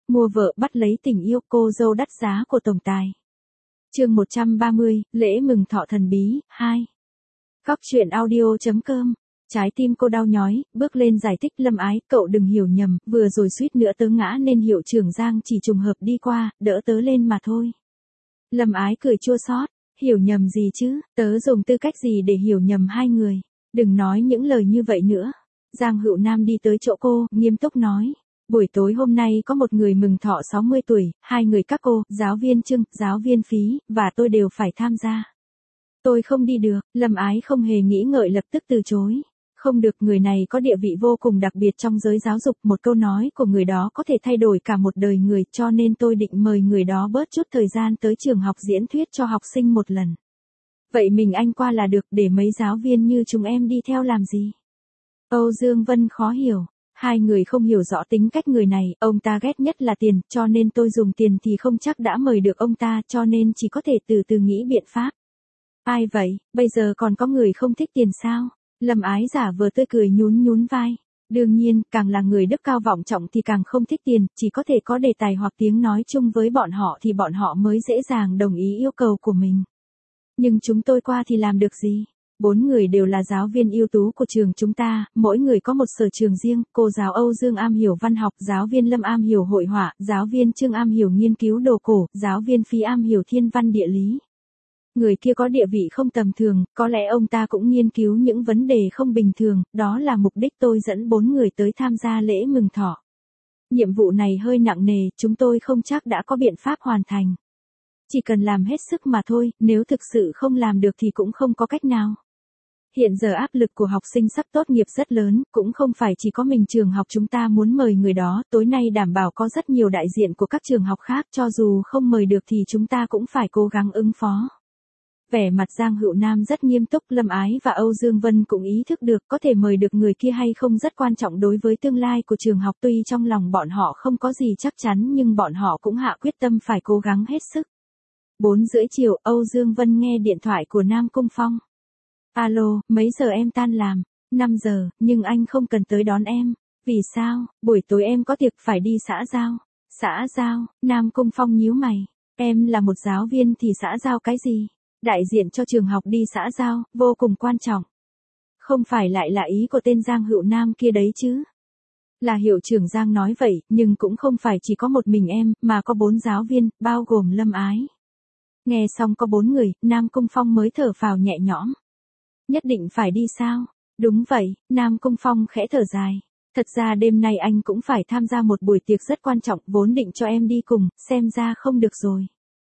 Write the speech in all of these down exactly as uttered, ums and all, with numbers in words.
Mua vợ bắt lấy tình yêu, cô dâu đắt giá của tổng tài. Chương một trăm ba mươi, lễ mừng thọ thần bí, hai. Góc truyện audio.com. Trái tim cô đau nhói, bước lên giải thích. Lâm Ái, cậu đừng hiểu nhầm, vừa rồi suýt nữa tớ ngã nên hiệu trưởng Giang chỉ trùng hợp đi qua, đỡ tớ lên mà thôi. Lâm Ái cười chua xót, hiểu nhầm gì chứ, tớ dùng tư cách gì để hiểu nhầm hai người, đừng nói những lời như vậy nữa. Giang Hữu Nam đi tới chỗ cô, nghiêm túc nói. Buổi tối hôm nay có một người mừng thọ sáu mươi tuổi, hai người các cô, giáo viên Trưng, giáo viên Phí, và tôi đều phải tham gia. Tôi không đi được, Lâm Ái không hề nghĩ ngợi lập tức từ chối. Không được, người này có địa vị vô cùng đặc biệt trong giới giáo dục, một câu nói của người đó có thể thay đổi cả một đời người, cho nên tôi định mời người đó bớt chút thời gian tới trường học diễn thuyết cho học sinh một lần. Vậy mình anh qua là được, để mấy giáo viên như chúng em đi theo làm gì? Âu Dương Vân khó hiểu. Hai người không hiểu rõ tính cách người này, ông ta ghét nhất là tiền, cho nên tôi dùng tiền thì không chắc đã mời được ông ta, cho nên chỉ có thể từ từ nghĩ biện pháp. Ai vậy, bây giờ còn có người không thích tiền sao? Lâm Ái giả vờ tươi cười nhún nhún vai. Đương nhiên, càng là người đức cao vọng trọng thì càng không thích tiền, chỉ có thể có đề tài hoặc tiếng nói chung với bọn họ thì bọn họ mới dễ dàng đồng ý yêu cầu của mình. Nhưng chúng tôi qua thì làm được gì? Bốn người đều là giáo viên ưu tú của trường chúng ta, mỗi người có một sở trường riêng, cô giáo Âu Dương am hiểu văn học, giáo viên Lâm am hiểu hội họa, giáo viên Trương am hiểu nghiên cứu đồ cổ, giáo viên Phí am hiểu thiên văn địa lý. Người kia có địa vị không tầm thường, có lẽ ông ta cũng nghiên cứu những vấn đề không bình thường, đó là mục đích tôi dẫn bốn người tới tham gia lễ mừng thọ. Nhiệm vụ này hơi nặng nề, chúng tôi không chắc đã có biện pháp hoàn thành. Chỉ cần làm hết sức mà thôi, nếu thực sự không làm được thì cũng không có cách nào. Hiện giờ áp lực của học sinh sắp tốt nghiệp rất lớn, cũng không phải chỉ có mình trường học chúng ta muốn mời người đó, tối nay đảm bảo có rất nhiều đại diện của các trường học khác, cho dù không mời được thì chúng ta cũng phải cố gắng ứng phó. Vẻ mặt Giang Hữu Nam rất nghiêm túc, Lâm Ái và Âu Dương Vân cũng ý thức được có thể mời được người kia hay không rất quan trọng đối với tương lai của trường học, tuy trong lòng bọn họ không có gì chắc chắn nhưng bọn họ cũng hạ quyết tâm phải cố gắng hết sức. Bốn rưỡi chiều, Âu Dương Vân nghe điện thoại của Nam Cung Phong. Alo, mấy giờ em tan làm? năm giờ, nhưng anh không cần tới đón em. Vì sao? Buổi tối em có tiệc phải đi xã giao. Xã giao, Nam Cung Phong nhíu mày. Em là một giáo viên thì xã giao cái gì? Đại diện cho trường học đi xã giao, vô cùng quan trọng. Không phải lại là ý của tên Giang Hữu Nam kia đấy chứ? Là hiệu trưởng Giang nói vậy, nhưng cũng không phải chỉ có một mình em, mà có bốn giáo viên, bao gồm Lâm Ái. Nghe xong có bốn người, Nam Cung Phong mới thở phào nhẹ nhõm. Nhất định phải đi sao? Đúng vậy, Nam Cung Phong khẽ thở dài. Thật ra đêm nay anh cũng phải tham gia một buổi tiệc rất quan trọng, vốn định cho em đi cùng, xem ra không được rồi.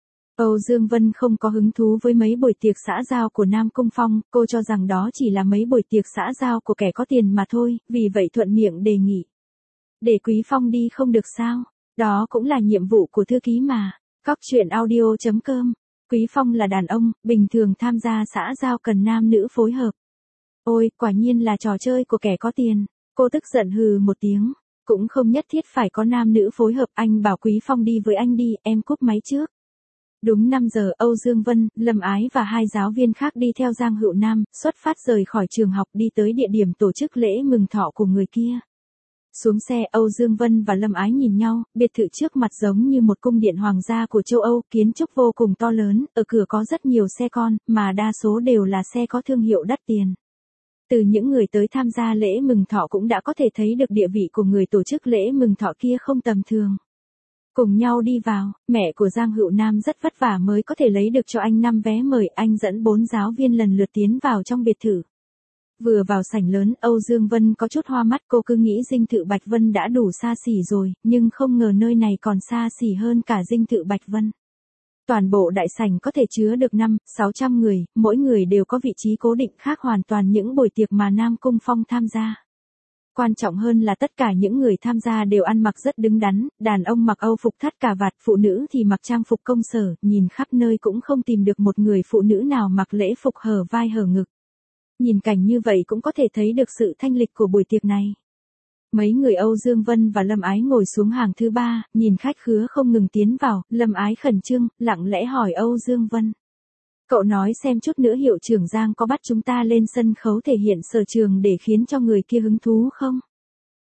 Âu Dương Vân không có hứng thú với mấy buổi tiệc xã giao của Nam Cung Phong, cô cho rằng đó chỉ là mấy buổi tiệc xã giao của kẻ có tiền mà thôi, vì vậy thuận miệng đề nghị. Để Quý Phong đi không được sao? Đó cũng là nhiệm vụ của thư ký mà. Góc truyện audio.com. Quý Phong là đàn ông, bình thường tham gia xã giao cần nam nữ phối hợp. Ôi, quả nhiên là trò chơi của kẻ có tiền. Cô tức giận hừ một tiếng. Cũng không nhất thiết phải có nam nữ phối hợp, anh bảo Quý Phong đi với anh đi, em cúp máy trước. Đúng năm giờ, Âu Dương Vân, Lâm Ái và hai giáo viên khác đi theo Giang Hữu Nam, xuất phát rời khỏi trường học đi tới địa điểm tổ chức lễ mừng thọ của người kia. Xuống xe, Âu Dương Vân và Lâm Ái nhìn nhau, biệt thự trước mặt giống như một cung điện hoàng gia của châu Âu, kiến trúc vô cùng to lớn, ở cửa có rất nhiều xe con, mà đa số đều là xe có thương hiệu đắt tiền. Từ những người tới tham gia lễ mừng thọ cũng đã có thể thấy được địa vị của người tổ chức lễ mừng thọ kia không tầm thường. Cùng nhau đi vào, mẹ của Giang Hữu Nam rất vất vả mới có thể lấy được cho anh năm vé mời, anh dẫn bốn giáo viên lần lượt tiến vào trong biệt thự. Vừa vào sảnh lớn, Âu Dương Vân có chút hoa mắt, cô cứ nghĩ dinh thự Bạch Vân đã đủ xa xỉ rồi, nhưng không ngờ nơi này còn xa xỉ hơn cả dinh thự Bạch Vân. Toàn bộ đại sảnh có thể chứa được năm, sáu trăm người, mỗi người đều có vị trí cố định khác hoàn toàn những buổi tiệc mà Nam Cung Phong tham gia. Quan trọng hơn là tất cả những người tham gia đều ăn mặc rất đứng đắn, đàn ông mặc Âu phục thắt cà vạt, phụ nữ thì mặc trang phục công sở, nhìn khắp nơi cũng không tìm được một người phụ nữ nào mặc lễ phục hở vai hở ngực. Nhìn cảnh như vậy cũng có thể thấy được sự thanh lịch của buổi tiệc này. Mấy người Âu Dương Vân và Lâm Ái ngồi xuống hàng thứ ba, nhìn khách khứa không ngừng tiến vào, Lâm Ái khẩn trương, lặng lẽ hỏi Âu Dương Vân. Cậu nói xem chút nữa hiệu trưởng Giang có bắt chúng ta lên sân khấu thể hiện sở trường để khiến cho người kia hứng thú không?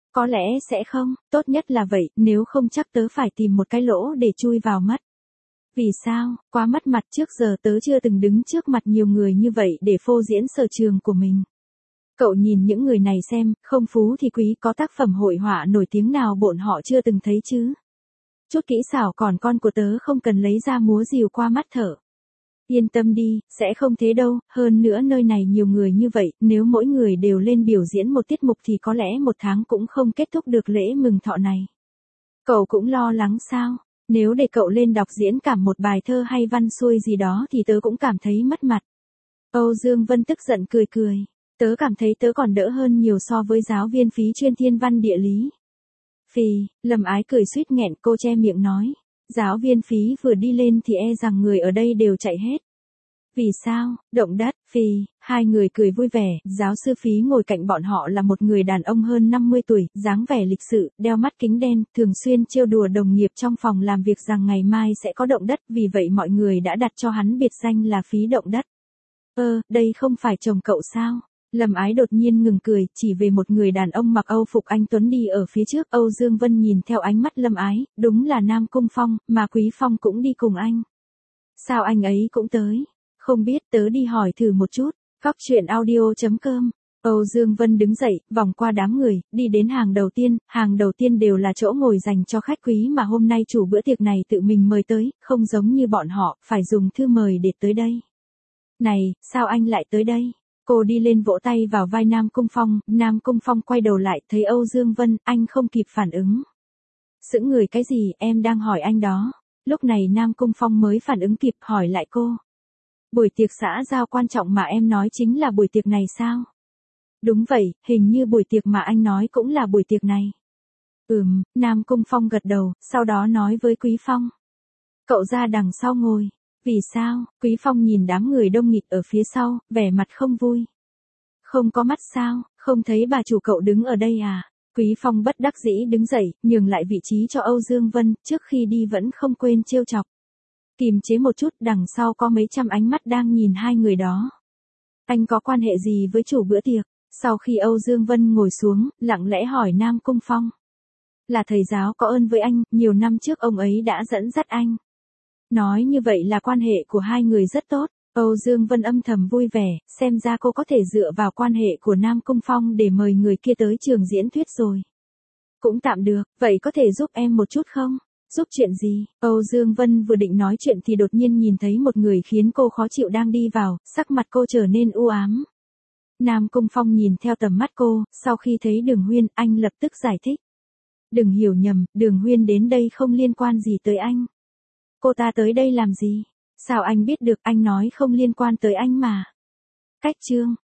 Có lẽ sẽ không, tốt nhất là vậy, nếu không chắc tớ phải tìm một cái lỗ để chui vào mất. Vì sao, quá mất mặt, trước giờ tớ chưa từng đứng trước mặt nhiều người như vậy để phô diễn sở trường của mình. Cậu nhìn những người này xem, không phú thì quý, có tác phẩm hội họa nổi tiếng nào bọn họ chưa từng thấy chứ. Chút kỹ xảo còn con của tớ không cần lấy ra múa rìu qua mắt thở. Yên tâm đi, sẽ không thế đâu, hơn nữa nơi này nhiều người như vậy, nếu mỗi người đều lên biểu diễn một tiết mục thì có lẽ một tháng cũng không kết thúc được lễ mừng thọ này. Cậu cũng lo lắng sao? Nếu để cậu lên đọc diễn cảm một bài thơ hay văn xuôi gì đó thì tớ cũng cảm thấy mất mặt. Âu Dương Vân tức giận cười cười. Tớ cảm thấy tớ còn đỡ hơn nhiều so với giáo viên phí chuyên thiên văn địa lý. Phì, Lâm Ái cười suýt nghẹn, cô che miệng nói. Giáo viên phí vừa đi lên thì e rằng người ở đây đều chạy hết. Vì sao, động đất, Phì, hai người cười vui vẻ, giáo sư Phí ngồi cạnh bọn họ là một người đàn ông hơn năm mươi tuổi, dáng vẻ lịch sự, đeo mắt kính đen, thường xuyên trêu đùa đồng nghiệp trong phòng làm việc rằng ngày mai sẽ có động đất, vì vậy mọi người đã đặt cho hắn biệt danh là Phí động đất. Ơ, đây không phải chồng cậu sao? Lâm Ái đột nhiên ngừng cười, chỉ về một người đàn ông mặc Âu phục anh tuấn đi ở phía trước. Âu Dương Vân nhìn theo ánh mắt Lâm Ái, đúng là Nam Cung Phong, mà Quý Phong cũng đi cùng anh. Sao anh ấy cũng tới? Không biết, tớ đi hỏi thử một chút. Góc truyện audio chấm com. Âu Dương Vân đứng dậy, vòng qua đám người, đi đến hàng đầu tiên, hàng đầu tiên đều là chỗ ngồi dành cho khách quý mà hôm nay chủ bữa tiệc này tự mình mời tới, không giống như bọn họ, phải dùng thư mời để tới đây. Này, sao anh lại tới đây? Cô đi lên vỗ tay vào vai Nam Cung Phong, Nam Cung Phong quay đầu lại, thấy Âu Dương Vân, anh không kịp phản ứng. Sững người cái gì, em đang hỏi anh đó. Lúc này Nam Cung Phong mới phản ứng kịp, hỏi lại cô. Buổi tiệc xã giao quan trọng mà em nói chính là buổi tiệc này sao? Đúng vậy, hình như buổi tiệc mà anh nói cũng là buổi tiệc này. Ừm, Nam Cung Phong gật đầu, sau đó nói với Quý Phong. Cậu ra đằng sau ngồi. Vì sao? Quý Phong nhìn đám người đông nghịt ở phía sau, vẻ mặt không vui. Không có mắt sao, không thấy bà chủ cậu đứng ở đây à? Quý Phong bất đắc dĩ đứng dậy, nhường lại vị trí cho Âu Dương Vân, trước khi đi vẫn không quên trêu chọc. Kìm chế một chút, đằng sau có mấy trăm ánh mắt đang nhìn hai người đó. Anh có quan hệ gì với chủ bữa tiệc? Sau khi Âu Dương Vân ngồi xuống, lặng lẽ hỏi Nam Cung Phong. Là thầy giáo có ơn với anh, nhiều năm trước ông ấy đã dẫn dắt anh. Nói như vậy là quan hệ của hai người rất tốt. Âu Dương Vân âm thầm vui vẻ, xem ra cô có thể dựa vào quan hệ của Nam Cung Phong để mời người kia tới trường diễn thuyết rồi. Cũng tạm được, vậy có thể giúp em một chút không? Giúp chuyện gì? Âu Dương Vân vừa định nói chuyện thì đột nhiên nhìn thấy một người khiến cô khó chịu đang đi vào, sắc mặt cô trở nên u ám. Nam Cung Phong nhìn theo tầm mắt cô, sau khi thấy Đường Huyên, anh lập tức giải thích. Đừng hiểu nhầm, Đường Huyên đến đây không liên quan gì tới anh. Cô ta tới đây làm gì? Sao anh biết được, anh nói không liên quan tới anh mà. Cách chương,